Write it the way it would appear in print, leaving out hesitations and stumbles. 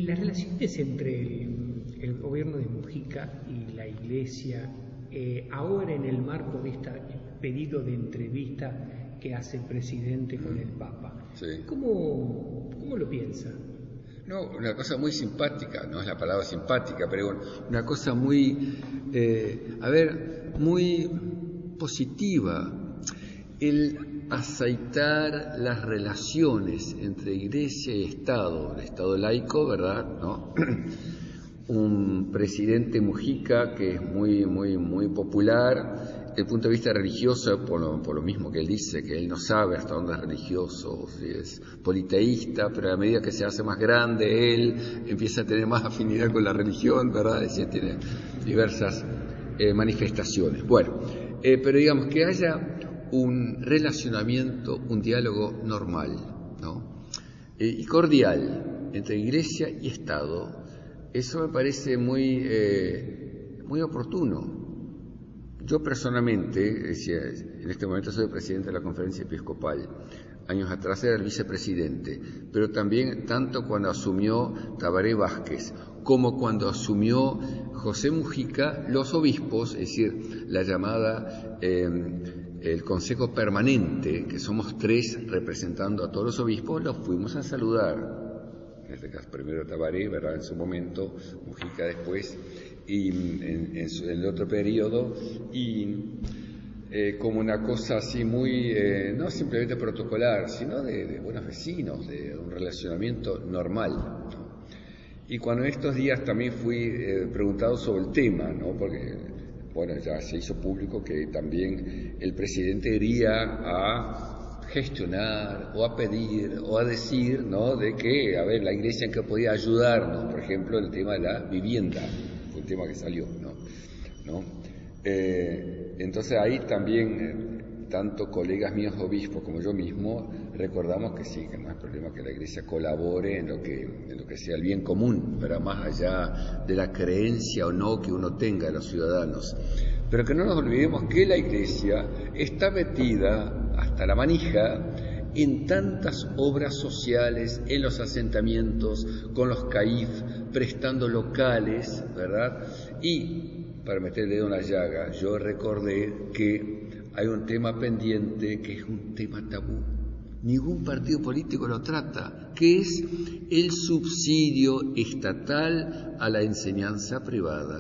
las relaciones entre el gobierno de Mujica y la Iglesia, ahora en el marco de este pedido de entrevista que hace el presidente con el Papa, sí. ¿Cómo lo piensa? No, una cosa muy simpática, no es la palabra simpática, pero bueno, una cosa muy, muy positiva. El aceitar las relaciones entre Iglesia y Estado, el Estado laico, ¿verdad?, ¿no? Un presidente Mujica que es muy popular. Desde el punto de vista religioso, por lo mismo que él dice, que él no sabe hasta dónde es religioso, si es politeísta, pero a medida que se hace más grande, él empieza a tener más afinidad con la religión, ¿verdad? Es decir, tiene diversas manifestaciones. Bueno, pero digamos que haya un relacionamiento, un diálogo normal, ¿no? Y cordial entre Iglesia y Estado, eso me parece muy oportuno. Yo personalmente, decía, en este momento soy presidente de la Conferencia Episcopal, años atrás era el vicepresidente, pero también tanto cuando asumió Tabaré Vázquez como cuando asumió José Mujica, los obispos, es decir, la llamada el Consejo Permanente, que somos 3 representando a todos los obispos, los fuimos a saludar. En este caso primero Tabaré, ¿verdad?, en su momento, Mujica después, y en el otro periodo, y como una cosa así muy, no simplemente protocolar, sino de buenos vecinos, de un relacionamiento normal, ¿no? Y cuando en estos días también fui preguntado sobre el tema, ¿no?, porque, bueno, ya se hizo público que también el presidente iría a gestionar o a pedir o a decir, ¿no?, de que, a ver, la Iglesia en que podía ayudarnos, por ejemplo, el tema de la vivienda, fue el tema que salió, ¿no? Entonces ahí también, tanto colegas míos obispos como yo mismo, recordamos que sí, que no hay problema que la Iglesia colabore en lo que sea el bien común, pero más allá de la creencia o no que uno tenga de los ciudadanos. Pero que no nos olvidemos que la Iglesia está metida hasta la manija en tantas obras sociales, en los asentamientos, con los CAIF, prestando locales, ¿verdad? Y, para meter el dedo en la llaga, yo recordé que hay un tema pendiente que es un tema tabú. Ningún partido político lo trata, que es el subsidio estatal a la enseñanza privada.